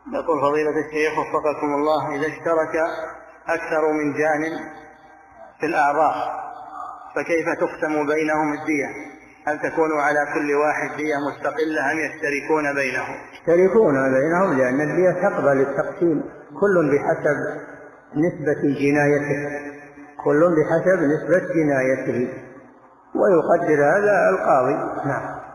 يقول فضيلة الشيخ وفقكم الله، إذا اشترك أكثر من جان في الأعضاء فكيف تقسم بينهم الدية؟ هل تكون على كل واحد دية مستقلة أم يشتركون بينهم؟ يشتركون بينهم، لأن الدية تقبل التقسيم كل بحسب نسبة جنايته، كل بحسب نسبة جنايته، ويقدر هذا القاضي. نعم.